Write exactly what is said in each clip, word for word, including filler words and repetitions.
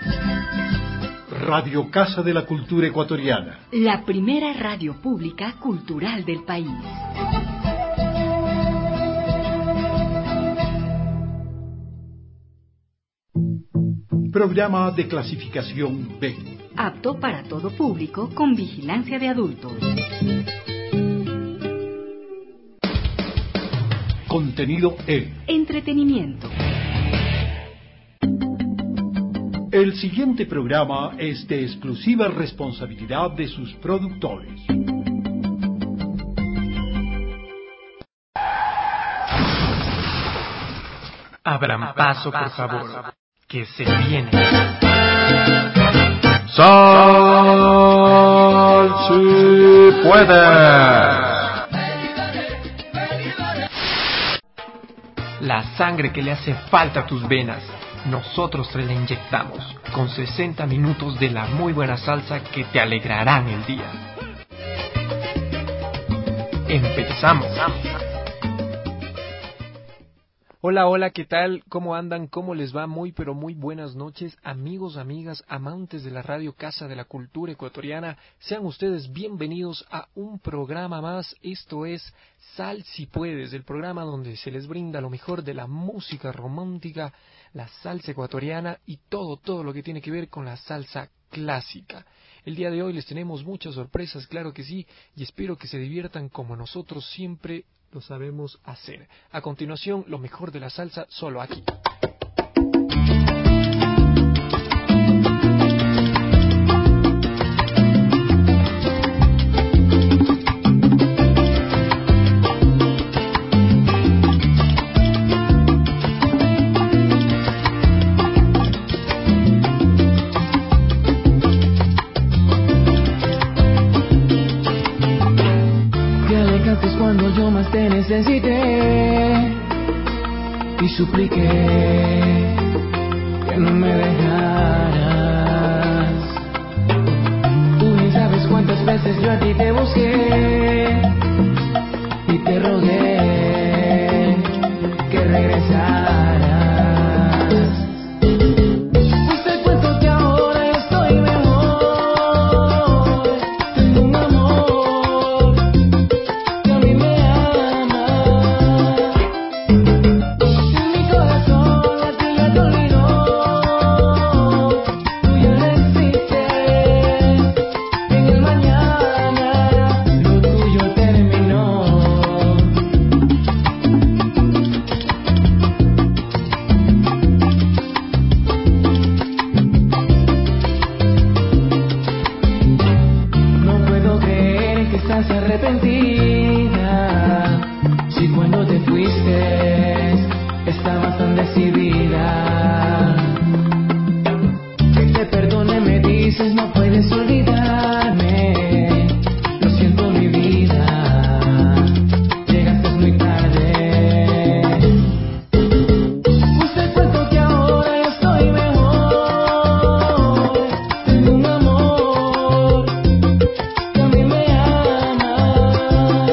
Radio Casa de la Cultura Ecuatoriana. La primera radio pública cultural del país. Programa de clasificación B. Apto para todo público con vigilancia de adultos. Contenido E. Entretenimiento. El siguiente programa es de exclusiva responsabilidad de sus productores. Abran paso, por favor, que se viene. ¡Sal si puede! La sangre que le hace falta a tus venas, nosotros te la inyectamos con sesenta minutos de la muy buena salsa que te alegrarán el día. Empezamos. Hola, hola, ¿qué tal? ¿Cómo andan? ¿Cómo les va? Muy, pero muy buenas noches, amigos, amigas, amantes de la Radio Casa de la Cultura Ecuatoriana. Sean ustedes bienvenidos a un programa más. Esto es Sal si puedes, el programa donde se les brinda lo mejor de la música romántica, la salsa ecuatoriana y todo, todo lo que tiene que ver con la salsa clásica. El día de hoy les tenemos muchas sorpresas, claro que sí, y espero que se diviertan como nosotros siempre lo sabemos hacer. A continuación, lo mejor de la salsa, solo aquí. Necesité y supliqué que no me dejaras. Tú ni sabes cuántas veces yo a ti te busqué y te rogué que regresaras. Pues te cuento que ahora estoy mejor. Tengo un amor que a mí me arrepentida, si cuando te fuiste estabas tan decidida. Que te perdone me dices, no puedes olvidarme. Lo siento mi vida, llegaste muy tarde. Pues te cuento que ahora estoy mejor. Tengo un amor que a mí me ama.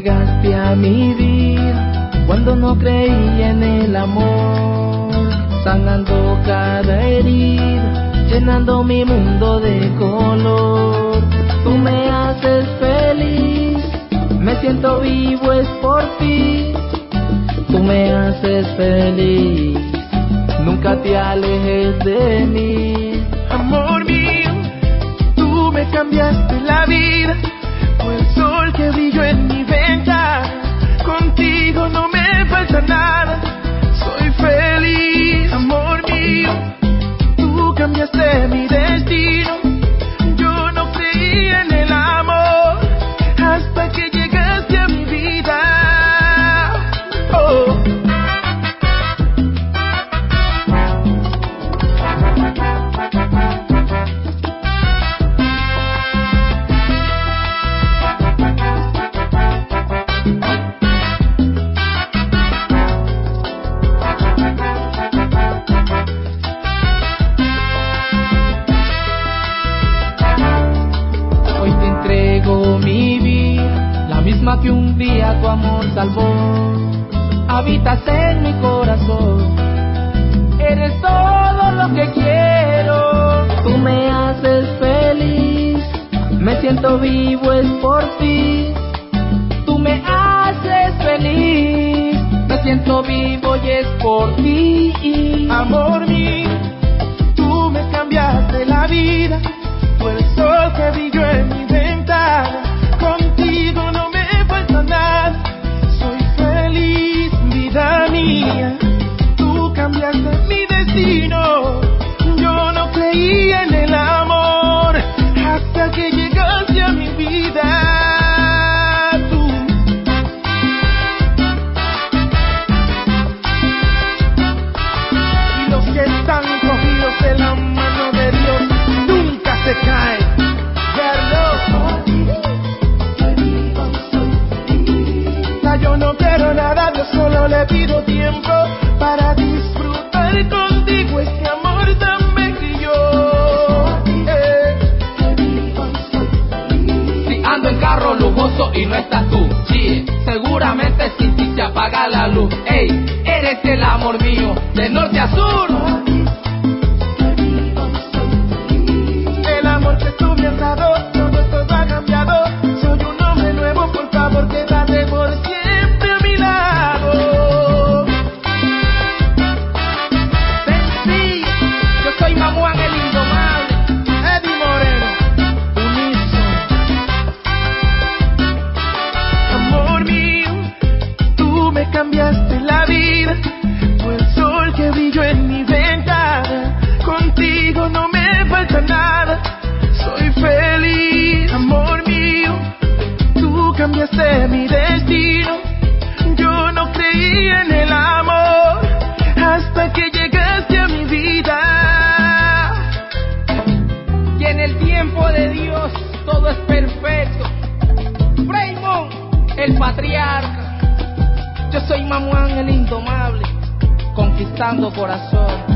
llegaste a mi vida cuando no creía en el amor, sanando cada herida, llenando mi mundo de color. Tú me haces feliz, me siento vivo, es por ti. Tú me haces feliz, nunca te alejes de mí. Amor mío, tú me cambiaste la vida, fue el sol que brilló en mi ventana. Contigo no me falta nada, soy feliz. Amor mío, tú cambiaste mi destino. Yo no creía en el amor hasta que llegaste a mi vida. Oh. Que un día tu amor salvó, habitas en mi corazón, eres todo lo que quiero. Tú me haces feliz, me siento vivo, es por ti. Tú me haces feliz, me siento vivo y es por ti. Amor mío, tú me cambiaste la vida, fue el sol que brilló en mi ventana. Contigo no me nada, soy feliz, vida mía. Tú cambiaste mi destino. Yo no creía en el amor hasta que llegaste a mi vida. Tú. Y los que están cogidos de la mano de Dios nunca se caen. Yo no quiero nada, yo solo le pido tiempo para disfrutar contigo este amor tan bello. Eh. Si ando en carro lujoso y no estás tú, sí, seguramente sin ti se apaga la luz. Ey, eres el amor mío, de norte a sur. El amor que tú me has dado, todo, todo ha cambiado. Soy un hombre nuevo, por favor, quédate por siempre. Cambiaste la vida, fue el sol que brilló en mi ventana. Contigo no me falta nada, soy feliz. Amor mío, tú cambiaste mi destino. Yo no creía en el amor hasta que llegaste a mi vida. Y en el tiempo de Dios todo es perfecto. Raymond, el patriarca. Yo soy Mamuán el indomable, conquistando corazón.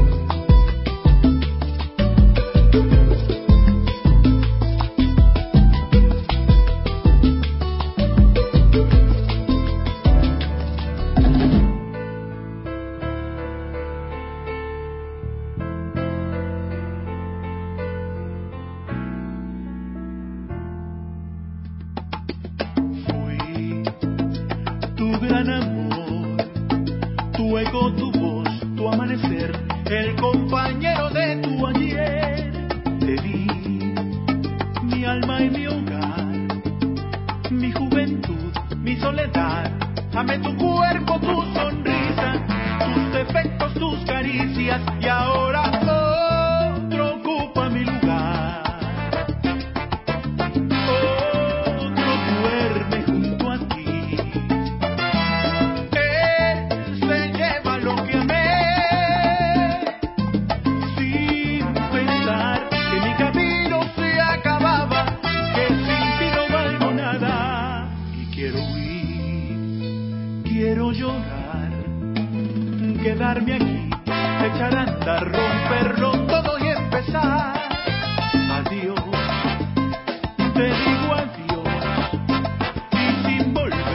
Gran amor, tu eco, tu voz, tu amanecer, el compañero de tu ayer. Te di mi alma y mi hogar, mi juventud, mi soledad. Amé tu cuerpo, tu sonrisa, tus defectos, tus caricias, y ahora otro ocupa mi lugar. Otro duerme junto a ti. Quedarme aquí, echar a andar, romperlo todo y empezar. Adiós, te digo adiós, y sin volver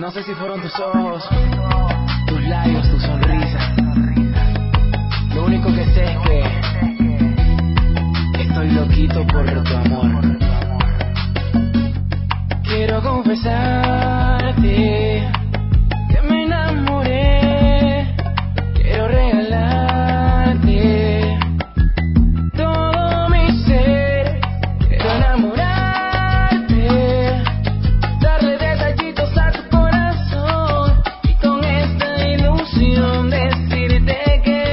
No sé si fueron tus ojos, tus labios, tu sonrisa. Lo único que sé es que estoy loquito por tu amor. Quiero confesarte que me enamoré. Quiero regalarte todo mi ser. Quiero enamorarte, darle detallitos a tu corazón y con esta ilusión decirte que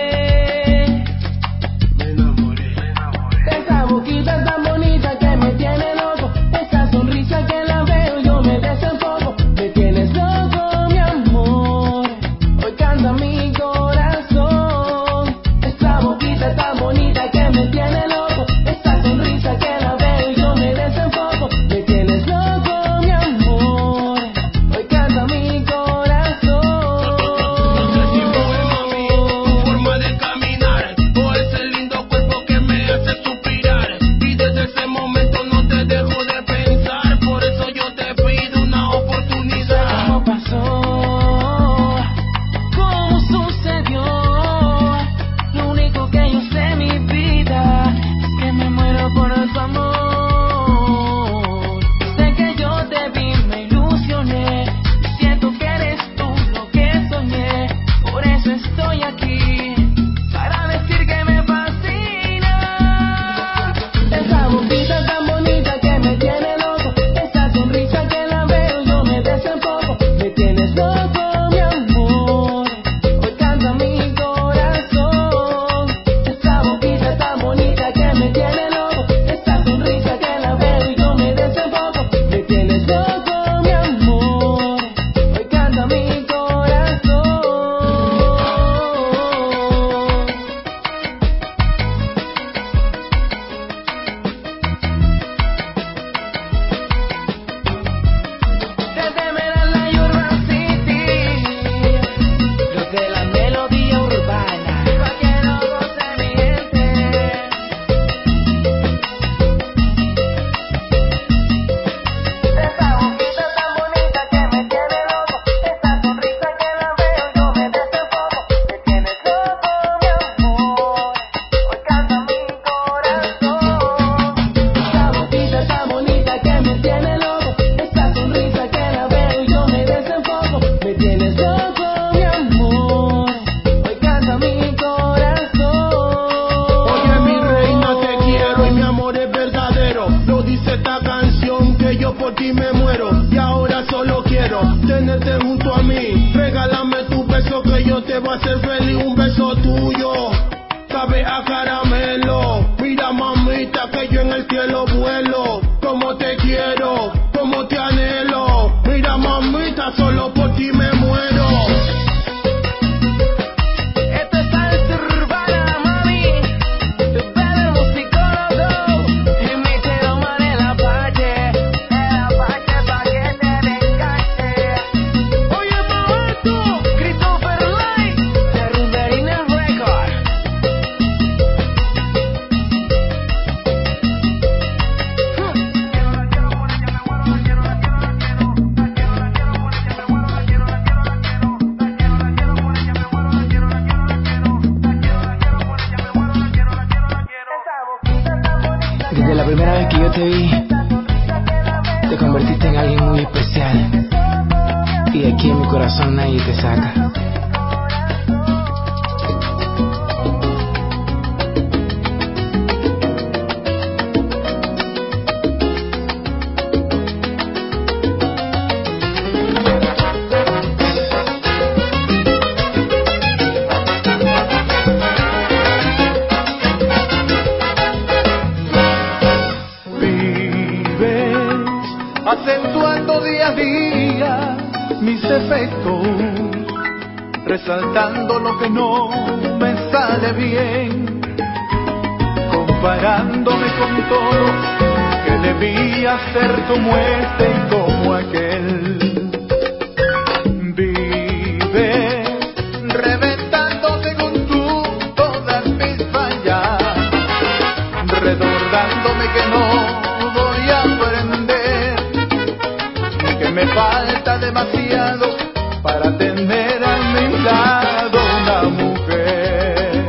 me enamoré. De esa boquita tan bonita que me tiene loco, esa sonrisa que la veo yo me desenfoco. Me tienes loco, mi amor, hoy canta mi corazón. Esa boquita tan bonita que me tiene loco, esa sonrisa que la veo yo me desenfoco. Me tienes loco, mi amor, hoy canta mi corazón. No sé si fue, mami, tu forma de caminar o ese lindo cuerpo que me hace suspirar. Y desde ese momento no te dejo de pensar. Por eso yo te pido una oportunidad. ¿Cómo pasó? ¿Cómo sucedió? Lo único que yo sé en mi vida es que me muero por tu amor. Sé que yo te vi, me ilusioné, y siento que eres tú lo que soñé. Por eso estoy aquí, para decir que me fascina. Esa boquita tan bonita que me tiene loco, esa sonrisa que la veo yo me desenfoco. Me tienes loco, mi amor, hoy canta mi corazón. Esa boquita tan bonita que me tiene loco, esa sonrisa que la veo yo me desenfoco. Me tienes loco, mi amor, hoy canta mi corazón. Desde Merala y Urban City, los de la melodía urbana, pa' que no goce mi gente. Esa boquita tan bonita que me tiene loco, esa sonrisa que la veo yo me desenfoco. Me tienes loco, mi amor, hoy canta mi corazón. Esa boquita tan bonita que me tiene loco, esa sonrisa que la veo yo me desenfoco. Me tienes loco, mi amor, hoy canta mi corazón. Oye, mi reina, te quiero y mi amor es verdadero. Lo dice esta canción que yo por ti me muero. Y ahora solo quiero tenerte junto a mí. Regálame tu beso que yo te voy a hacer feliz. Un beso tuyo sabe a caramelo. Mira, mamita, que yo en el cielo vuelo. Como te quiero, como te anhelo. Mira, mamita, solo por ti me muero. Esto es salsa urbana, mami. Tu padre musicólogo y mi tero man el Apache, el Apache pa' que te me enganche. Oye, Roberto, Christopher Light, de Rumberina Record. Desde la primera vez que yo te vi, te convertiste en alguien muy especial. Y de aquí en mi corazón nadie te saca. Vives acentuando día a día mis defectos, resaltando lo que no me sale bien, comparándome con todos que debía ser como este y como aquel. Vives reventando según tú todas mis fallas, recordándome que no voy a aprender, que me falta de demasiado para tener a mi lado una mujer.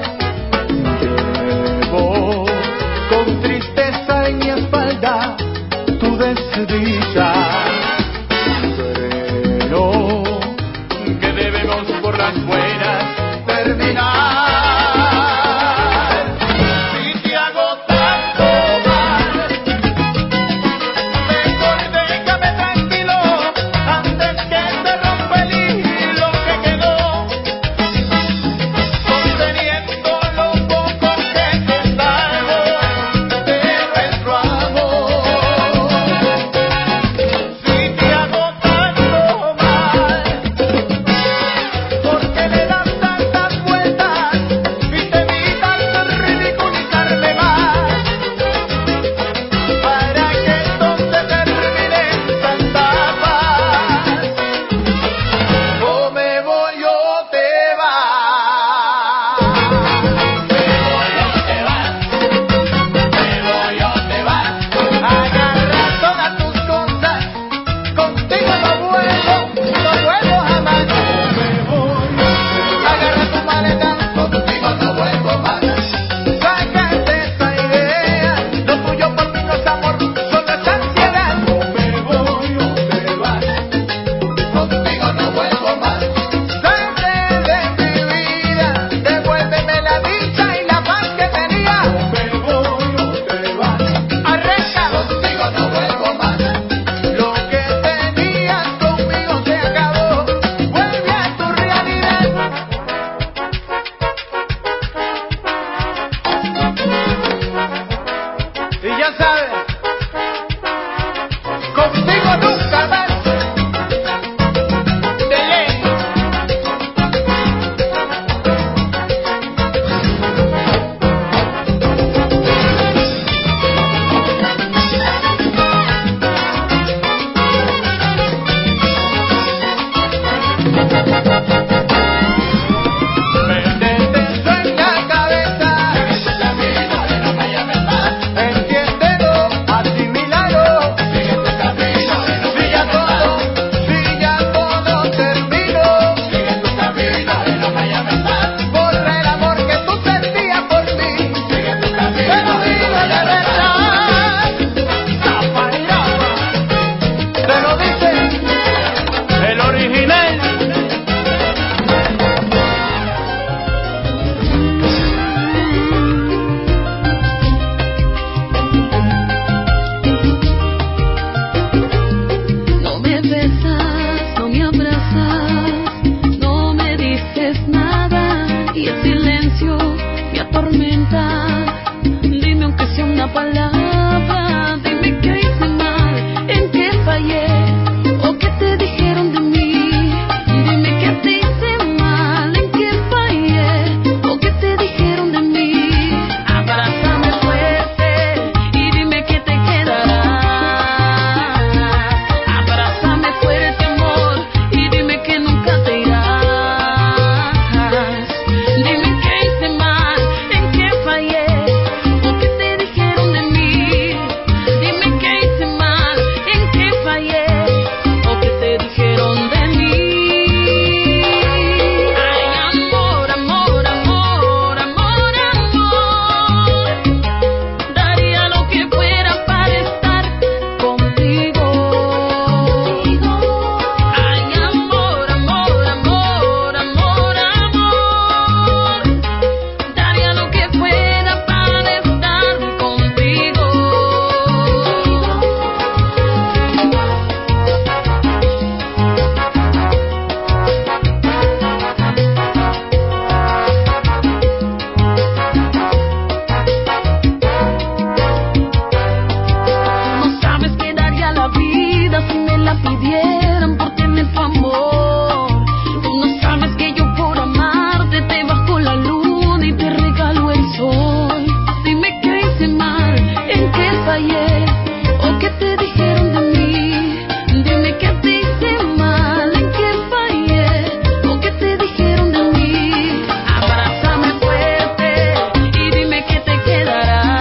Llevo con tristeza en mi espalda tu desdicha. Creo que debemos por las buenas terminar.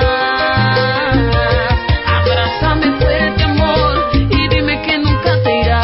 Te irás.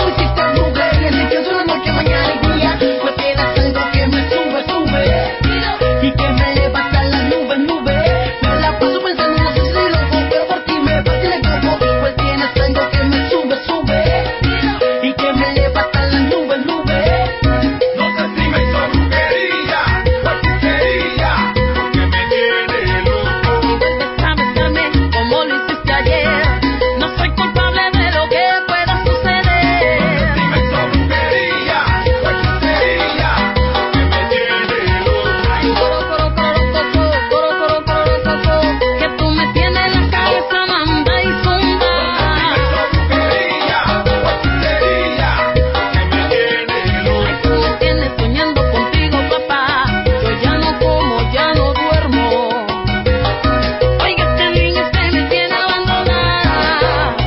lo hiciste mujer, y así pienso la noche, mañana y día. Pues tienes algo que me sube, sube, y que me eleva hasta las nubes, nubes. Me la paso pensando, no sé si loco, pero por ti me parece el coco. Pues tienes algo que me sube, sube, y que me eleva hasta las nubes, nubes. No sé si me hizo brujería o hechicería, porque me tiene loco. Bésame, bésame, como lo hiciste ayer. No soy culpable de lo que pueda suceder. Si me hizo brujería o hechicería, porque me tiene loco. Ay, coro, coro, coro, coco, coro, coro, coro, coco, que tú me tienes la cabeza manda y zumba. Brujería o hechicería, porque me tiene loco. Ay, tú me tienes soñando contigo, papá. Yo ya no como, ya no duermo. Oiga, este niño usted me tiene abandonada.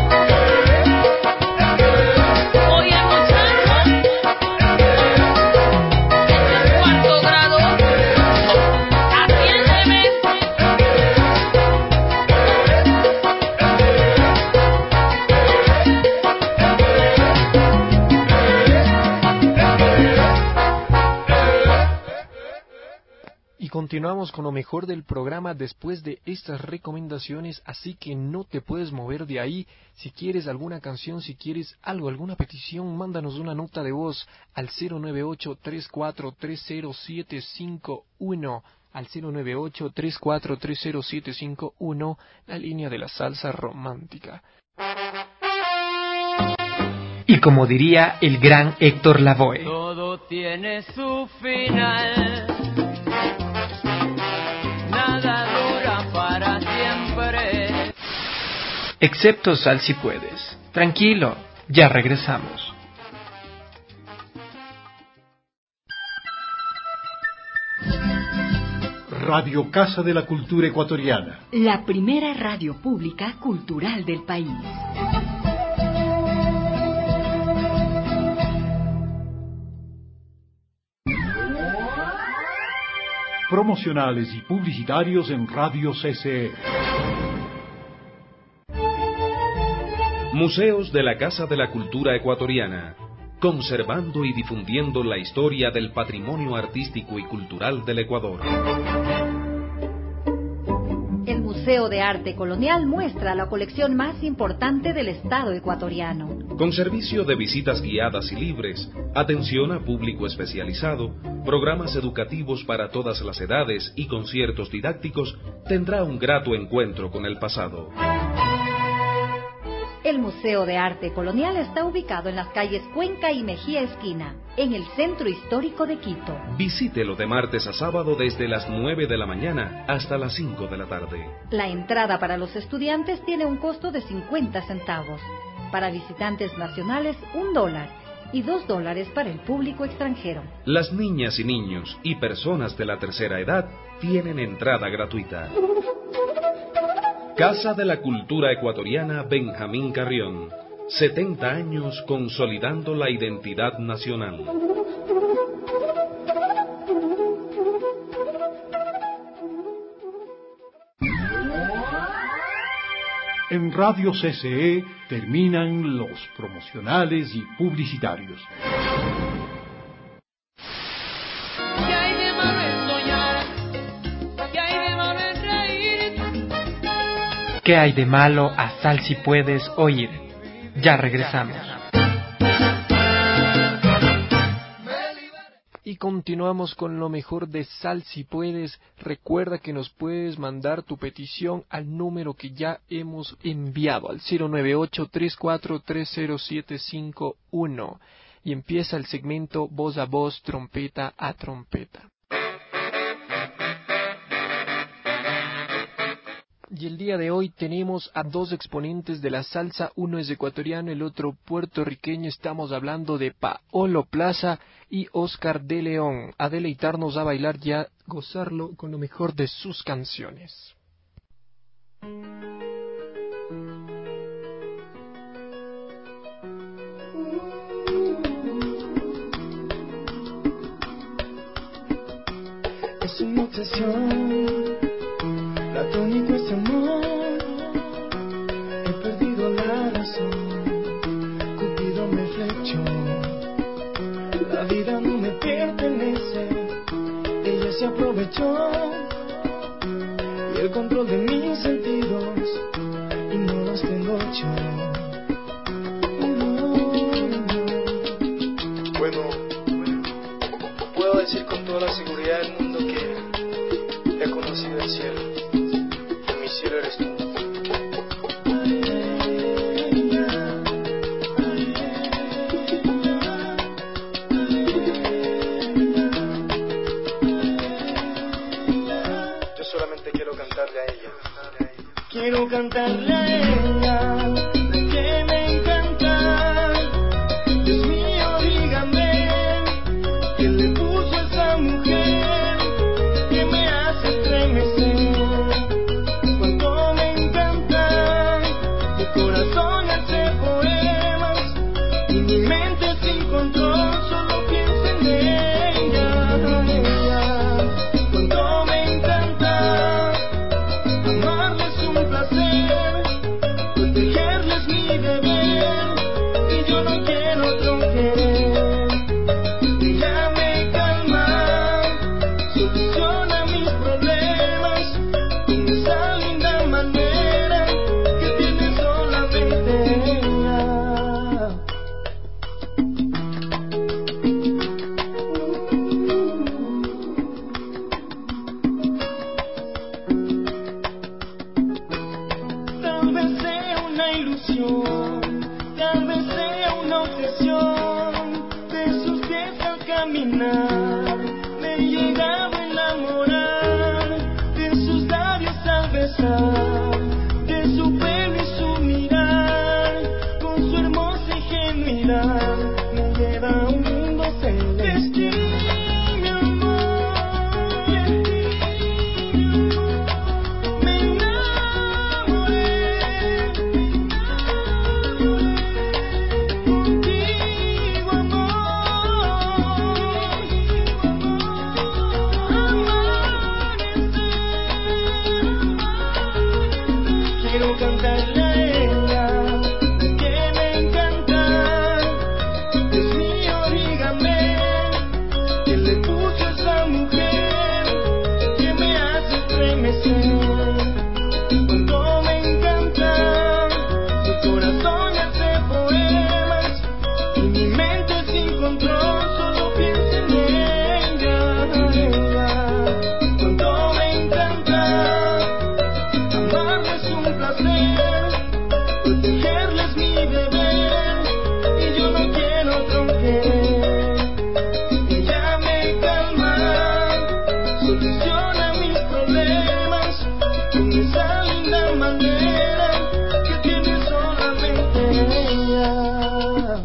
Oye, muchacho, este es cuarto grado. Atiéndeme. Y continuamos con lo mejor del programa después de estas recomendaciones, así que no te puedes mover de ahí. Si quieres alguna canción, si quieres algo, alguna petición, mándanos una nota de voz al cero nueve ocho, tres cuatro tres cero siete cinco uno, al cero nueve ocho, tres cuatro tres cero siete cinco uno, la línea de la salsa romántica. Y como diría el gran Héctor Lavoe, Todo tiene su final, nada dura para siempre. excepto Sal si puedes. Tranquilo, ya regresamos. Radio Casa de la Cultura Ecuatoriana. La primera radio pública cultural del país. Promocionales y publicitarios en Radio C C E. Museos de la Casa de la Cultura Ecuatoriana, conservando y difundiendo la historia del patrimonio artístico y cultural del Ecuador. El Museo de Arte Colonial muestra la colección más importante del Estado ecuatoriano. Con servicio de visitas guiadas y libres, atención a público especializado, programas educativos para todas las edades y conciertos didácticos, tendrá un grato encuentro con el pasado. El Museo de Arte Colonial está ubicado en las calles Cuenca y Mejía Esquina, en el centro histórico de Quito. Visítelo de martes a sábado desde las nueve de la mañana hasta las cinco de la tarde. La entrada para los estudiantes tiene un costo de cincuenta centavos. Para visitantes nacionales, un dólar. Y dos dólares para el público extranjero. Las niñas y niños y personas de la tercera edad tienen entrada gratuita. Casa de la Cultura Ecuatoriana Benjamín Carrión. setenta años consolidando la identidad nacional. En Radio C C E terminan los promocionales y publicitarios. ¿Qué hay de malo en soñar? ¿Qué hay de malo en reír? ¿Qué hay de malo a Sal si puedes oír? Ya regresamos. Y continuamos con lo mejor de Sal si puedes. Recuerda que nos puedes mandar tu petición al número que ya hemos enviado, al cero nueve ocho, tres cuatro tres cero siete cinco uno. Y empieza el segmento voz a voz, trompeta a trompeta. Y el día de hoy tenemos a dos exponentes de la salsa, uno es ecuatoriano, el otro puertorriqueño. Estamos hablando de Paolo Plaza y Oscar de León, a deleitarnos a bailar y a gozarlo con lo mejor de sus canciones. Es una obsesión, platónico es amor. He perdido la razón, Cupido me flechó. La vida no me pertenece, ella se aprovechó y el control de mis sentidos y no los tengo yo. Bueno, puedo decir con toda la seguridad del mundo que he conocido el cielo y mi cielo eres tú. Quiero cantarle a ella, que me encanta. Dios mío, dígame, ¿quién le puso a esa mujer que me hace estremecer? Cuánto me encanta, mi corazón hace poemas y mi mente sin control solo piensa en ella, ella. Cuánto me encanta, amarles un placer, protegerles mi deber, y yo no quiero otro querer. Ella me calma, soluciona mis problemas con esa linda manera que tiene solamente ella. Tal vez sea una ilusión, tal vez sea una obsesión, de sus pies al caminar me he llegado a enamorar, de sus labios al besar, de su pelo y su mirar, con su hermosa ingenuidad me lleva a un mundo celeste. Mi amor, me enamoré, contigo amor, amanecer. Quiero cantarle a ella, que me encanta. Dios mío, dígame, ¿quién le puso a esa mujer que me hace estremecer? Cuánto me encanta, mi corazón hace poemas y mi mente sin control solo piensa en ella, ella. Cuánto me encanta, amarles un placer, protegerles mi deber, y yo no quiero otro querer. Ella me calma, soluciona mis problemas con esa linda manera que tiene solamente ella.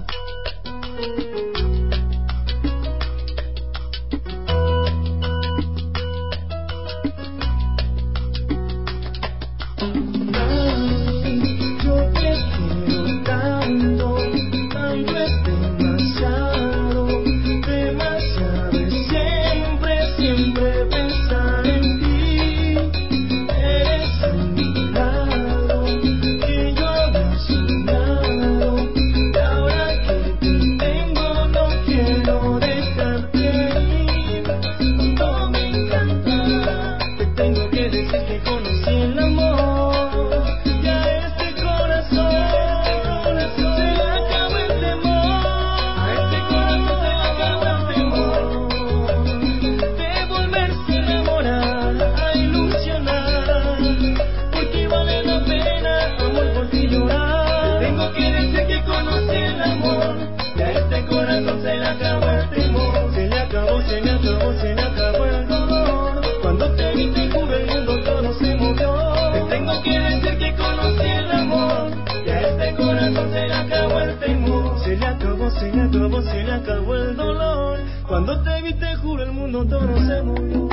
Ay, yo te quiero tanto, tanto es demasiado, demasiado es siempre, siempre pensar en ti. Eres un milagro que yo había soñado, y ahora que te tengo no quiero dejarte ir. Cuánto me encanta, te tengo que decir que conocí el amor, y a este corazón se le acabó el temor, a este corazón se le acabó el temor de volverse a enamorar, a ilusionar, porque vale la pena, amor, por ti llorar. Te tengo que decir que conocí el amor, y a este corazón se le acabó el temor, se le acabó, se le acabó, se le acabó el dolor. Cuando te vi te juro el mundo todo se movió. Te tengo que decir que conocí el amor, y a este corazón se le acabó el temor, se le acabó, se le acabó, se le acabó el dolor. Cuando te vi te juro el mundo todo se movió.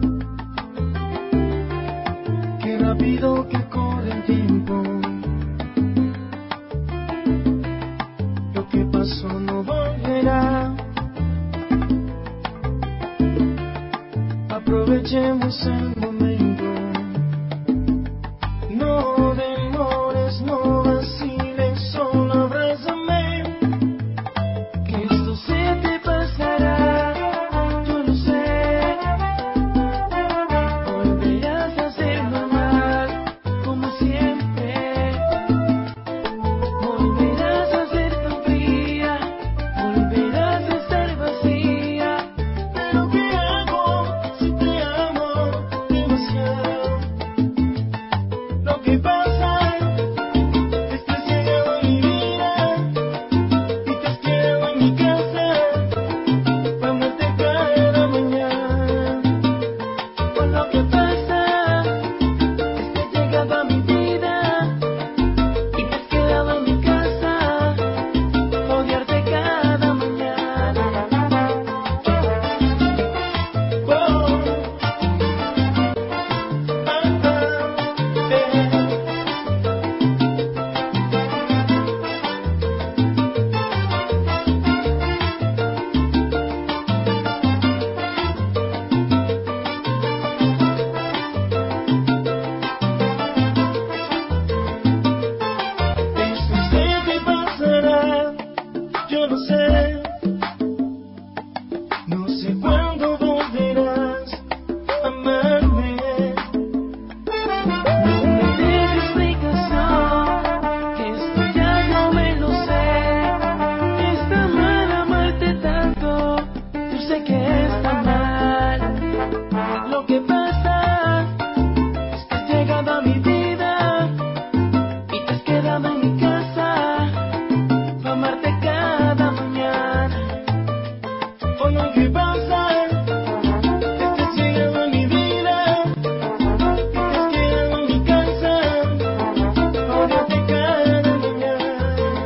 Qué rápido que corre el tiempo, es el momento. No demores, no vaciles, solo abrázame, que esto se te pasará, yo lo sé. Volverás a ser normal, como siempre. Volverás a ser tan fría, volverás a estar vacía. Pero ¿qué hago si te amo demasiado? Lo que pasa es que has llegado a mi vida y te has quedado en mi casa para amarte cada mañana. Pues lo que pasa es que has llegado a mi vida y te has quedado en mi casa para odiarte cada mañana. Oh, ah, ah, eh. Esto se te pasará, yo no sé. No sé cuándo volverás a amarme. No me des explicación, que esto ya no me lo sé. Está mal amarte tanto, yo sé que está mal. Lo que pasa es que has llegado a mi vida y te has quedado en mi casa para amarte cada mañana. Oye, ¿qué pasa? Es que has llegado a mi vida y te has quedado en mi casa para odiarte cada mañana.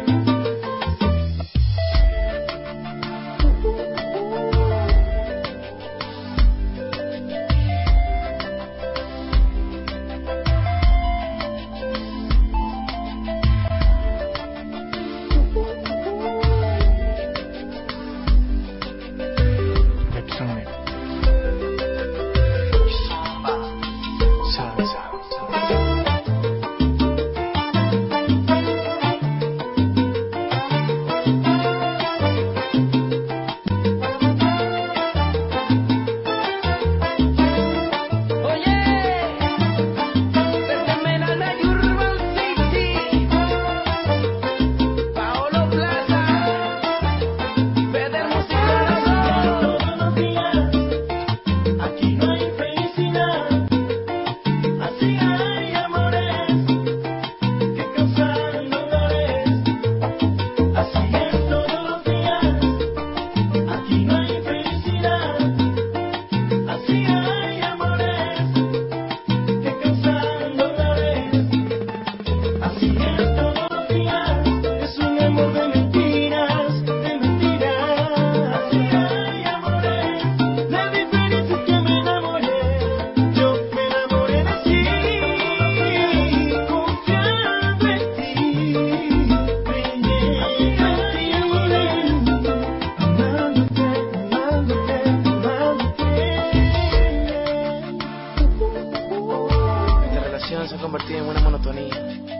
Se ha convertido en una monotonía.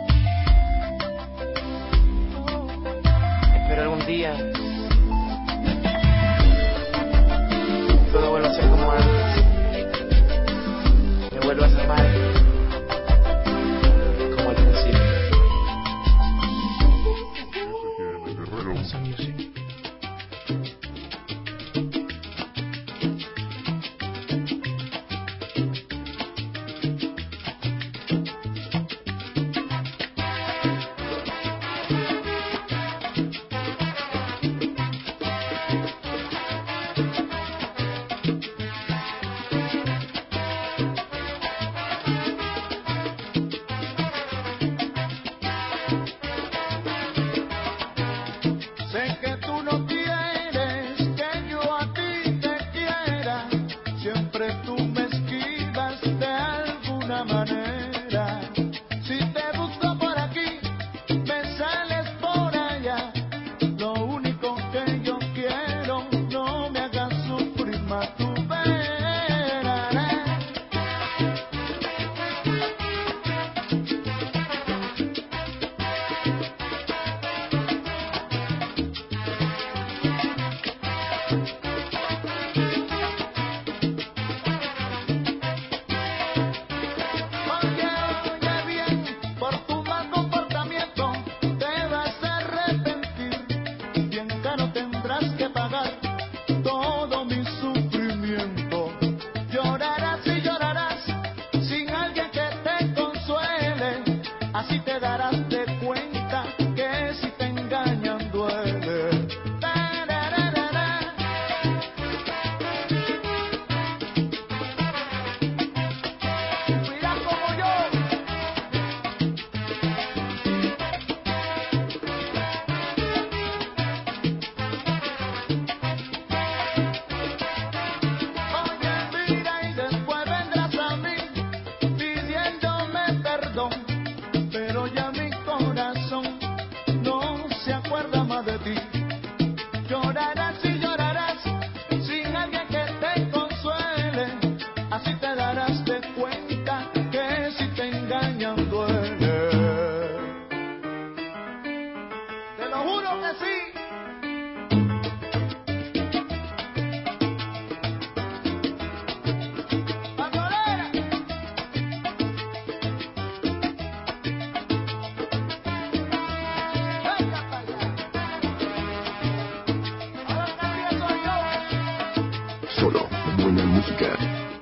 Espero algún día todo vuelva a ser como antes. Me vuelvas a amar como al principio. así te darás de cuenta que si te engañan duele. Mira como yo. Solo buena música.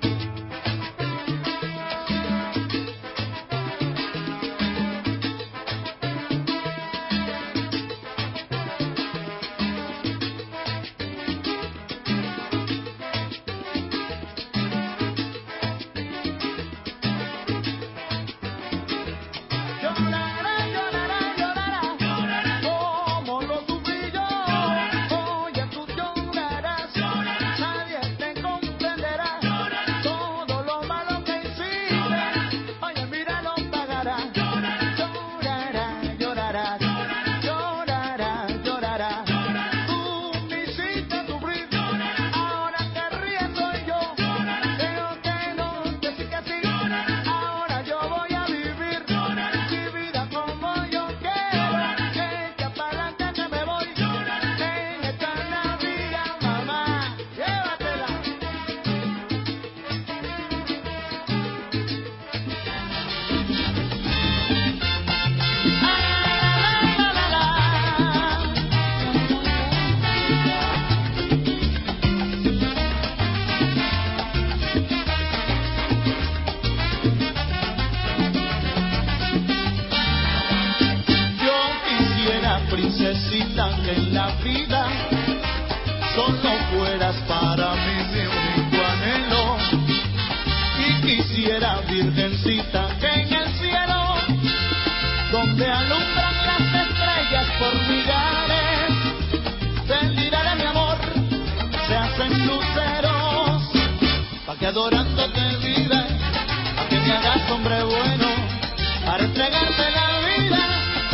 Princesita, que en la vida solo fueras para mí mi único anhelo, y quisiera, virgencita, que en el cielo, donde alumbran las estrellas por millares, del mirar de mi amor se hacen luceros, pa' que adorándote vida, pa' que me hagas hombre bueno, para entregarte la vida.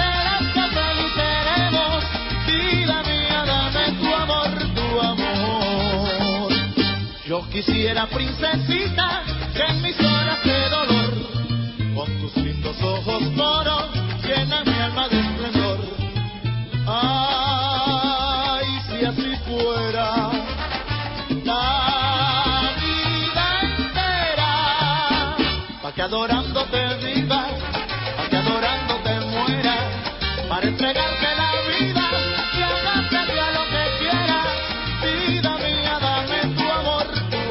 Yo quisiera, princesita, que en mis horas de dolor, con tus lindos ojos moros, llenan mi alma de esplendor. Ay, si así fuera la vida entera, pa' que adorándote viva, pa' que adorándote muera, para entregarte la vida y hagarte a lo que quieras. Vida mía, dame tu amor.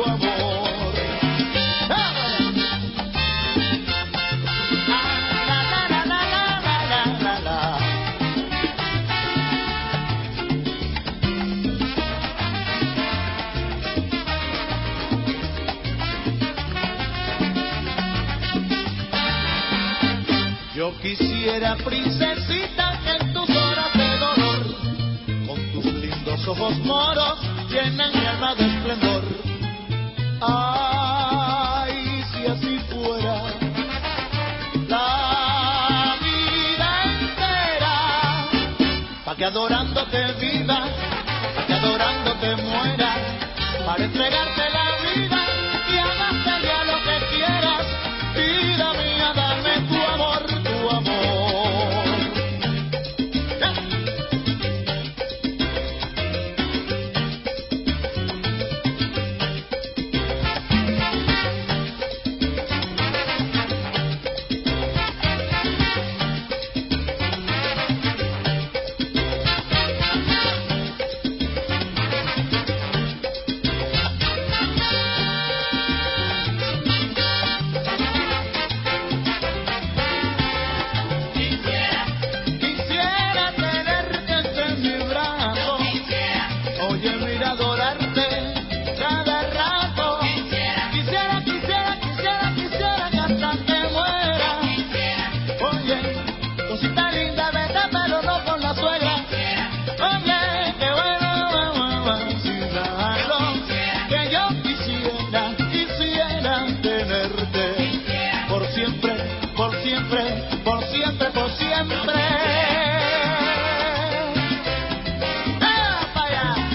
Yo quisiera, princesita, que en tus horas de dolor, con tus lindos ojos moros, llenen mi alma de esplendor. Ay, si así fuera la vida entera, pa' que adorándote viva, pa' que adorándote muera, para entregarte la vida y hagarte ya lo que quieras. Vida mía, dame tu amor. siempre. ¡Ah, para allá!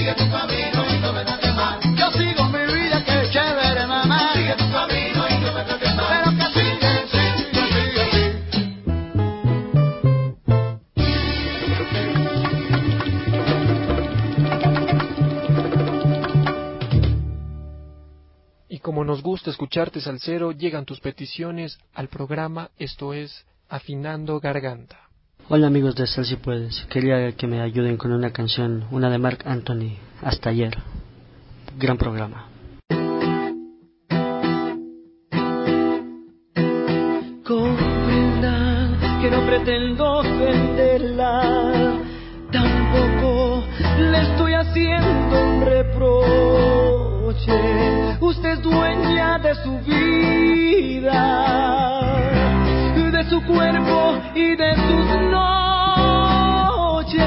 Sigue tu camino y no me trates mal. Yo sigo mi vida, que chévere, mamá. Sigue tu camino y no me trates mal. Pero que sigue, sigue, sigue, sigue. Y como nos gusta escucharte, Salsero, llegan tus peticiones al programa, esto es Afinando Garganta. Hola amigos de Sal Si Puedes, quería que me ayuden con una canción, una de Marc Anthony, Hasta Ayer. Gran programa. Comprenda que no pretendo ofenderla, tampoco le estoy haciendo un reproche. Usted es dueña de su vida, de su cuerpo y de sus noches.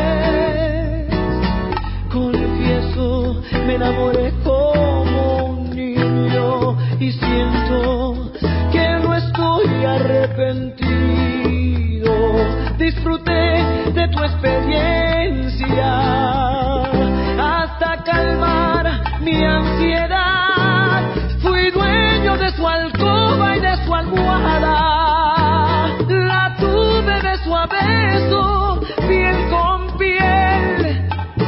Confieso, me enamoré como un niño y siento que no estoy arrepentido. Disfruté de tu experiencia hasta calmar mi ansiedad. Fui dueño de su alcoba y de su almohada. La tuve beso a beso, piel con piel.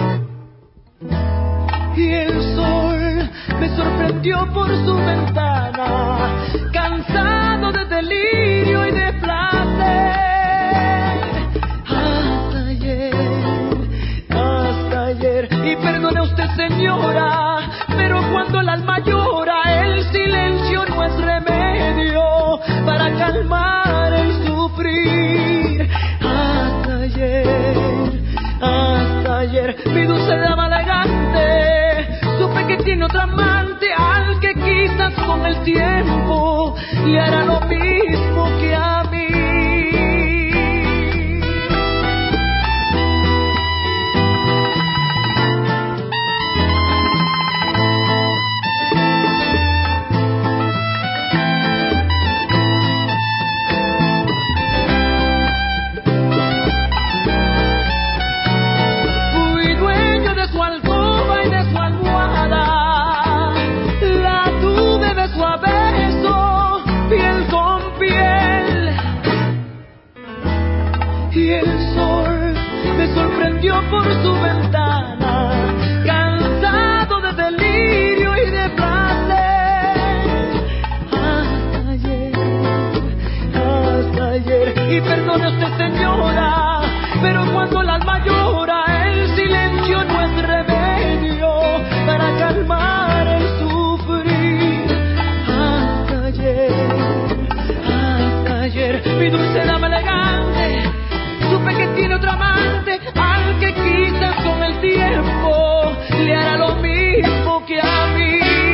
Y el sol me sorprendió por su ventana, cansado de delirio y de placer. Hasta ayer, hasta ayer. Y perdone usted, señora, pero cuando el alma llora, el silencio no es remedio para calmar el sufrir. Hasta ayer, hasta ayer, mi dulce dama elegante, supe que tiene otro amante al que quizás con el tiempo le hará lo mismo que a mí. Fui dueño de su alcoba y de su almohada. La tuve beso a beso, piel con piel. Y el sol me sorprendió por su ventana, cansado de delirio y de placer. Hasta ayer, hasta ayer. Y perdone usted, señora, pero cuando el alma llora, el silencio no es remedio para calmar el sufrir. Hasta ayer, hasta ayer, mi dulce dama elegante, supe que tiene otro amante al que quizás con el tiempo le hará lo mismo que a mí.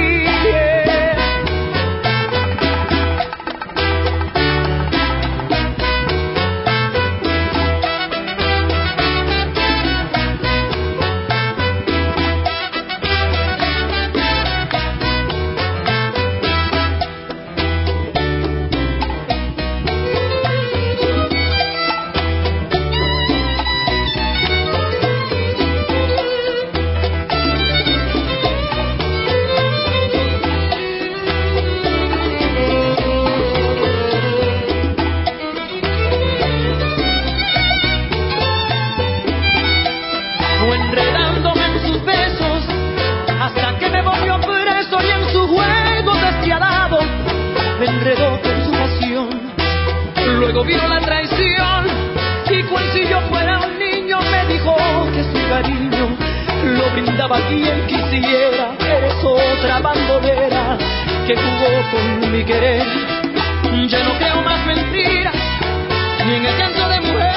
Fue enredándome en sus besos hasta que me volvió preso, y en su juego despiadado me enredó con su pasión. Luego vino la traición y cual si yo fuera un niño me dijo que su cariño lo brindaba a quien quisiera. Eres otra bandolera que jugó con mi querer. Ya no creo más mentiras ni en el llanto de mujer.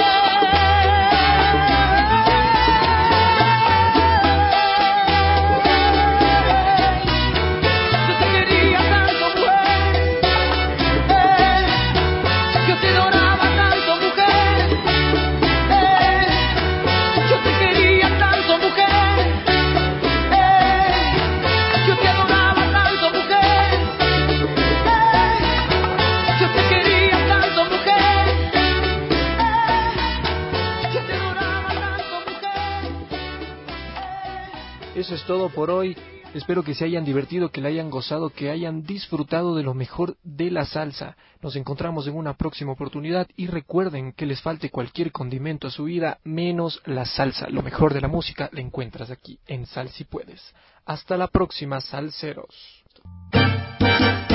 Yo te quería tanto, mujer. eso es todo por hoy. Espero que se hayan divertido, que la hayan gozado, que hayan disfrutado de lo mejor de la salsa. Nos encontramos en una próxima oportunidad y recuerden que les falte cualquier condimento a su vida menos la salsa. Lo mejor de la música la encuentras aquí en Sal Si Puedes. Hasta la próxima, salseros.